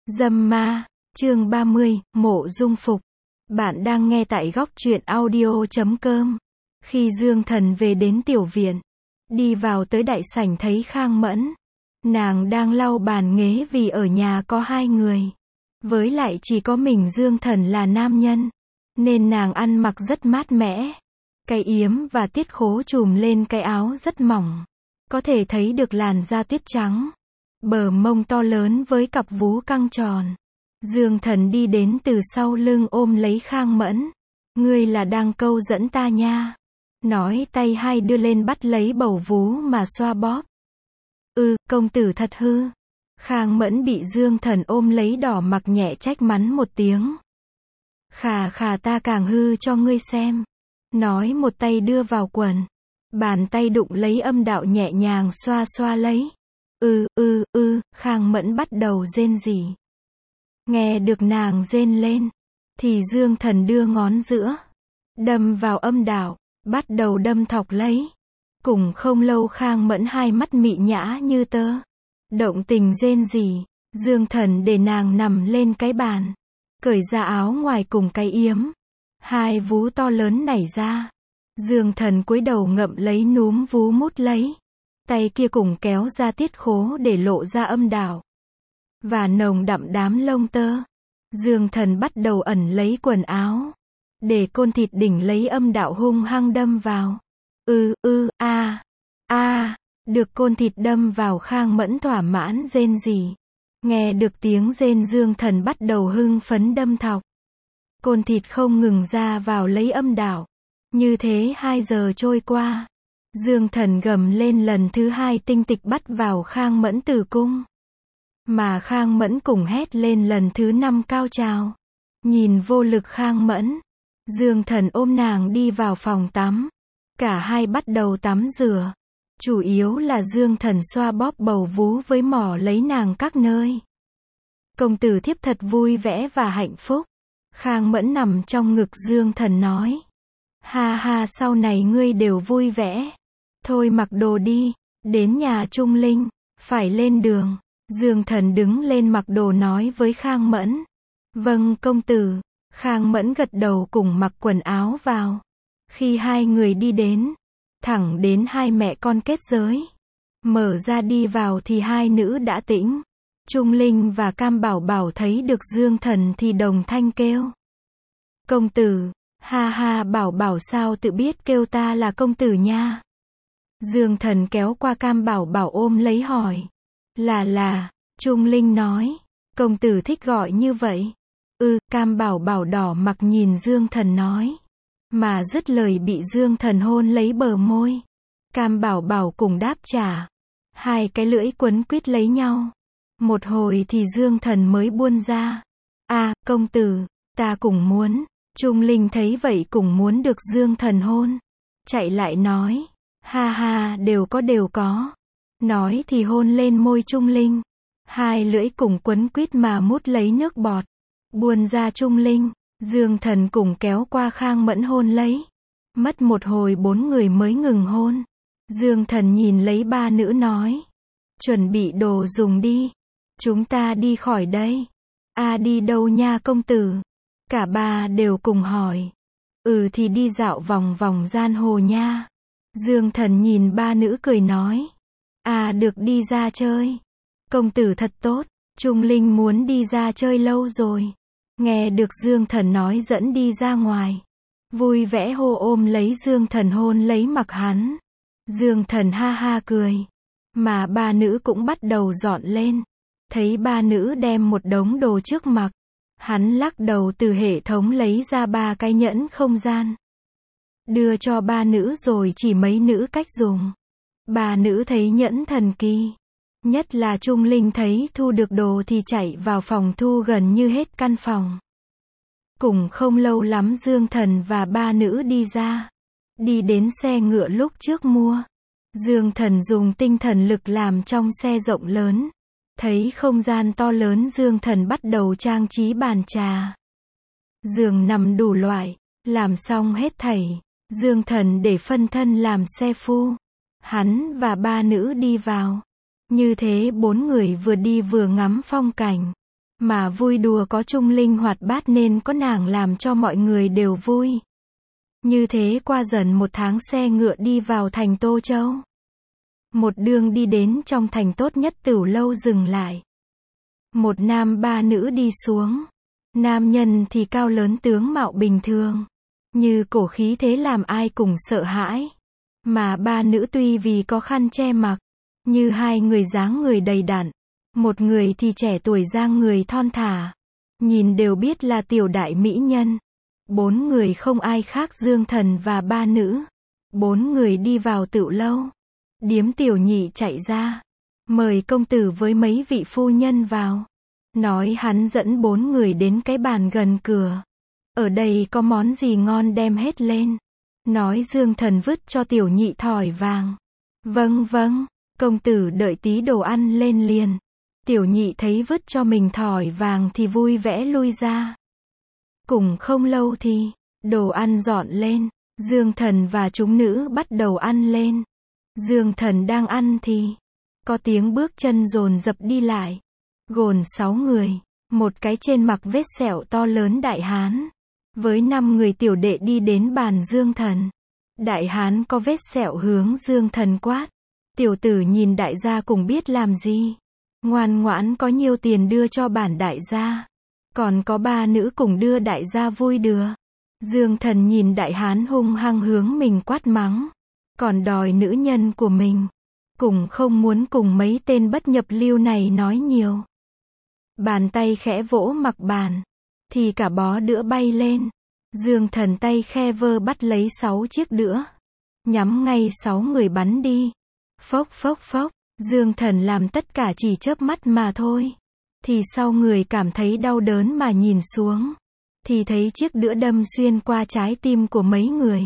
Dâm ma, chương 30, mộ dung phục. Bạn đang nghe tại góc truyện audio.com. Khi Dương Thần về đến tiểu viện, đi vào tới đại sảnh thấy Khang Mẫn. Nàng đang lau bàn ghế vì ở nhà có hai người. Với lại chỉ có mình Dương Thần là nam nhân. Nên nàng ăn mặc rất mát mẻ. Cái yếm và tiết khố trùm lên cái áo rất mỏng. Có thể thấy được làn da tuyết trắng. Bờ mông to lớn với cặp vú căng tròn. Dương Thần đi đến từ sau lưng ôm lấy Khang Mẫn. Ngươi là đang câu dẫn ta nha. Nói tay hai đưa lên bắt lấy bầu vú mà xoa bóp. Công tử thật hư. Khang Mẫn bị Dương Thần ôm lấy đỏ mặt nhẹ trách mắng một tiếng. Khà ta càng hư cho ngươi xem. Nói một tay đưa vào quần. Bàn tay đụng lấy âm đạo nhẹ nhàng xoa xoa lấy. Khang Mẫn bắt đầu rên rỉ. Nghe được nàng rên lên, thì Dương Thần đưa ngón giữa, đâm vào âm đạo, bắt đầu đâm thọc lấy. Cùng không lâu Khang Mẫn hai mắt mị nhã như tơ. Động tình rên rỉ, Dương Thần để nàng nằm lên cái bàn, cởi ra áo ngoài cùng cái yếm. Hai vú to lớn nảy ra. Dương Thần cúi đầu ngậm lấy núm vú mút lấy. Tay kia cùng kéo ra tiết khố để lộ ra âm đạo. Và nồng đậm đám lông tơ. Dương Thần bắt đầu ẩn lấy quần áo. Để côn thịt đỉnh lấy âm đạo hung hăng đâm vào. Được côn thịt đâm vào Khang Mẫn thỏa mãn rên rỉ. Nghe được tiếng rên Dương Thần bắt đầu hưng phấn đâm thọc. Côn thịt không ngừng ra vào lấy âm đạo. Như thế 2 giờ trôi qua. Dương Thần gầm lên lần thứ 2 tinh tịch bắt vào Khang Mẫn tử cung. Mà Khang Mẫn cùng hét lên lần thứ 5 cao trào. Nhìn vô lực Khang Mẫn, Dương Thần ôm nàng đi vào phòng tắm. Cả hai bắt đầu tắm rửa. Chủ yếu là Dương Thần xoa bóp bầu vú với mỏ lấy nàng các nơi. Công tử thiếp thật vui vẻ và hạnh phúc. Khang Mẫn nằm trong ngực Dương Thần nói. Ha sau này ngươi đều vui vẻ. Thôi mặc đồ đi, đến nhà Trung Linh, phải lên đường. Dương Thần đứng lên mặc đồ nói với Khang Mẫn. Vâng công tử. Khang Mẫn gật đầu cùng mặc quần áo vào. Khi hai người đi đến, thẳng đến hai mẹ con kết giới. Mở ra đi vào thì hai nữ đã tĩnh. Trung Linh và Cam Bảo Bảo thấy được Dương Thần thì đồng thanh kêu. Công tử. Ha Bảo Bảo sao tự biết kêu ta là công tử nha. Dương Thần kéo qua Cam Bảo Bảo ôm lấy hỏi. Là, Trung Linh nói. Công tử thích gọi như vậy. Cam Bảo Bảo đỏ mặt nhìn Dương Thần nói. Mà dứt lời bị Dương Thần hôn lấy bờ môi. Cam Bảo Bảo cùng đáp trả. Hai cái lưỡi quấn quýt lấy nhau. Một hồi thì Dương Thần mới buông ra. Công tử, ta cũng muốn. Trung Linh thấy vậy cũng muốn được Dương Thần hôn. Chạy lại nói. Ha đều có. Nói thì hôn lên môi Trung Linh. Hai lưỡi cùng quấn quýt mà mút lấy nước bọt. Buông ra Trung Linh. Dương Thần cùng kéo qua Khang Mẫn hôn lấy. Mất một hồi 4 người mới ngừng hôn. Dương Thần nhìn lấy ba nữ nói. Chuẩn bị đồ dùng đi. Chúng ta đi khỏi đây. Đi đâu nha công tử? Cả ba đều cùng hỏi. Thì đi dạo vòng vòng giang hồ nha. Dương Thần nhìn ba nữ cười nói. Được đi ra chơi. Công tử thật tốt. Trung Linh muốn đi ra chơi lâu rồi. Nghe được Dương Thần nói dẫn đi ra ngoài. Vui vẻ hô ôm lấy Dương Thần hôn lấy mặc hắn. Dương Thần ha cười. Mà ba nữ cũng bắt đầu dọn lên. Thấy ba nữ đem một đống đồ trước mặt. Hắn lắc đầu từ hệ thống lấy ra 3 cái nhẫn không gian. Đưa cho ba nữ rồi chỉ mấy nữ cách dùng. Ba nữ thấy nhẫn thần kỳ. Nhất là Trung Linh thấy thu được đồ thì chạy vào phòng thu gần như hết căn phòng. Cùng không lâu lắm Dương Thần và ba nữ đi ra. Đi đến xe ngựa lúc trước mua. Dương Thần dùng tinh thần lực làm trong xe rộng lớn. Thấy không gian to lớn Dương Thần bắt đầu trang trí bàn trà. Giường nằm đủ loại. Làm xong hết thảy. Dương Thần để phân thân làm xe phu. Hắn và ba nữ đi vào. Như thế 4 người vừa đi vừa ngắm phong cảnh. Mà vui đùa có Trung Linh hoạt bát nên có nàng làm cho mọi người đều vui. Như thế qua dần một tháng xe ngựa đi vào thành Tô Châu. Một đường đi đến trong thành tốt nhất Tửu Lâu dừng lại. Một nam ba nữ đi xuống. Nam nhân thì cao lớn tướng mạo bình thường. Như cổ khí thế làm ai cũng sợ hãi. Mà ba nữ tuy vì có khăn che mặt. Như hai người dáng người đầy đặn. Một người thì trẻ tuổi dáng người thon thả. Nhìn đều biết là tiểu đại mỹ nhân. Bốn người không ai khác Dương Thần và ba nữ. Bốn người đi vào Tửu Lâu. Điếm Tiểu Nhị chạy ra. Mời công tử với mấy vị phu nhân vào. Nói hắn dẫn bốn người đến cái bàn gần cửa. Ở đây có món gì ngon đem hết lên. Nói Dương Thần vứt cho Tiểu Nhị thỏi vàng. Vâng vâng, công tử đợi tí đồ ăn lên liền. Tiểu Nhị thấy vứt cho mình thỏi vàng thì vui vẻ lui ra. Cùng không lâu thì, đồ ăn dọn lên. Dương Thần và chúng nữ bắt đầu ăn lên. Dương Thần đang ăn thì, có tiếng bước chân dồn dập đi lại. Gồm 6 người, một cái trên mặc vết sẹo to lớn đại hán. Với 5 người tiểu đệ đi đến bàn Dương Thần. Đại hán có vết sẹo hướng Dương Thần quát. Tiểu tử nhìn đại gia cũng biết làm gì. Ngoan ngoãn có nhiều tiền đưa cho bản đại gia. Còn có ba nữ cùng đưa đại gia vui đừa. Dương Thần nhìn đại hán hung hăng hướng mình quát mắng. Còn đòi nữ nhân của mình. Cũng không muốn cùng mấy tên bất nhập lưu này nói nhiều. Bàn tay khẽ vỗ mặc bàn. Thì cả bó đũa bay lên. Dương Thần tay khe vơ bắt lấy 6 chiếc đũa. Nhắm ngay 6 người bắn đi. Phốc phốc phốc. Dương Thần làm tất cả chỉ chớp mắt mà thôi. Thì sau người cảm thấy đau đớn mà nhìn xuống. Thì thấy chiếc đũa đâm xuyên qua trái tim của mấy người.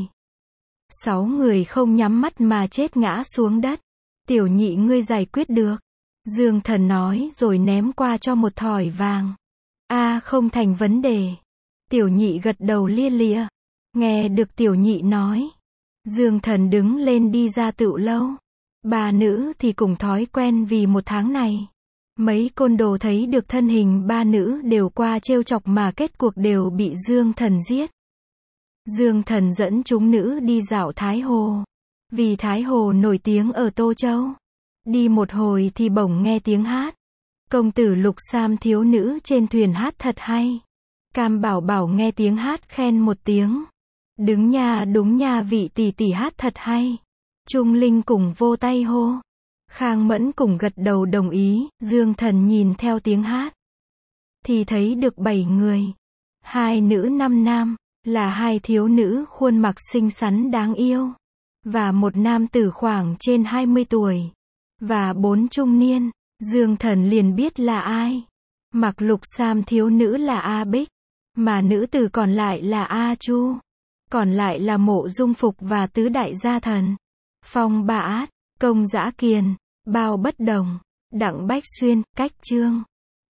6 người không nhắm mắt mà chết ngã xuống đất. Tiểu Nhị ngươi giải quyết được. Dương Thần nói rồi ném qua cho một thỏi vàng. Không thành vấn đề. Tiểu Nhị gật đầu lia lịa. Nghe được Tiểu Nhị nói. Dương Thần đứng lên đi ra Tửu Lâu. Ba nữ thì cùng thói quen vì một tháng này. Mấy côn đồ thấy được thân hình ba nữ đều qua trêu chọc mà kết cuộc đều bị Dương Thần giết. Dương Thần dẫn chúng nữ đi dạo Thái Hồ. Vì Thái Hồ nổi tiếng ở Tô Châu. Đi một hồi thì bỗng nghe tiếng hát. Công tử Lục Sam thiếu nữ trên thuyền hát thật hay. Cam Bảo Bảo nghe tiếng hát khen một tiếng. Đứng nha đúng nha vị tỷ tỷ hát thật hay. Trung Linh cùng vô tay hô. Khang Mẫn cùng gật đầu đồng ý. Dương Thần nhìn theo tiếng hát. Thì thấy được 7 người. 2 nữ 5 nam. Là 2 thiếu nữ khuôn mặt xinh xắn đáng yêu. Và một nam tử khoảng trên 20 tuổi. Và 4 trung niên. Dương Thần liền biết là ai. Mặc lục sam thiếu nữ là A Bích. Mà nữ tử còn lại là A Chu. Còn lại là Mộ Dung Phục và tứ đại gia thần. Phong Ba Át, Công Dã Kiền, Bao Bất Đồng, Đặng Bách Xuyên, Cách Trương.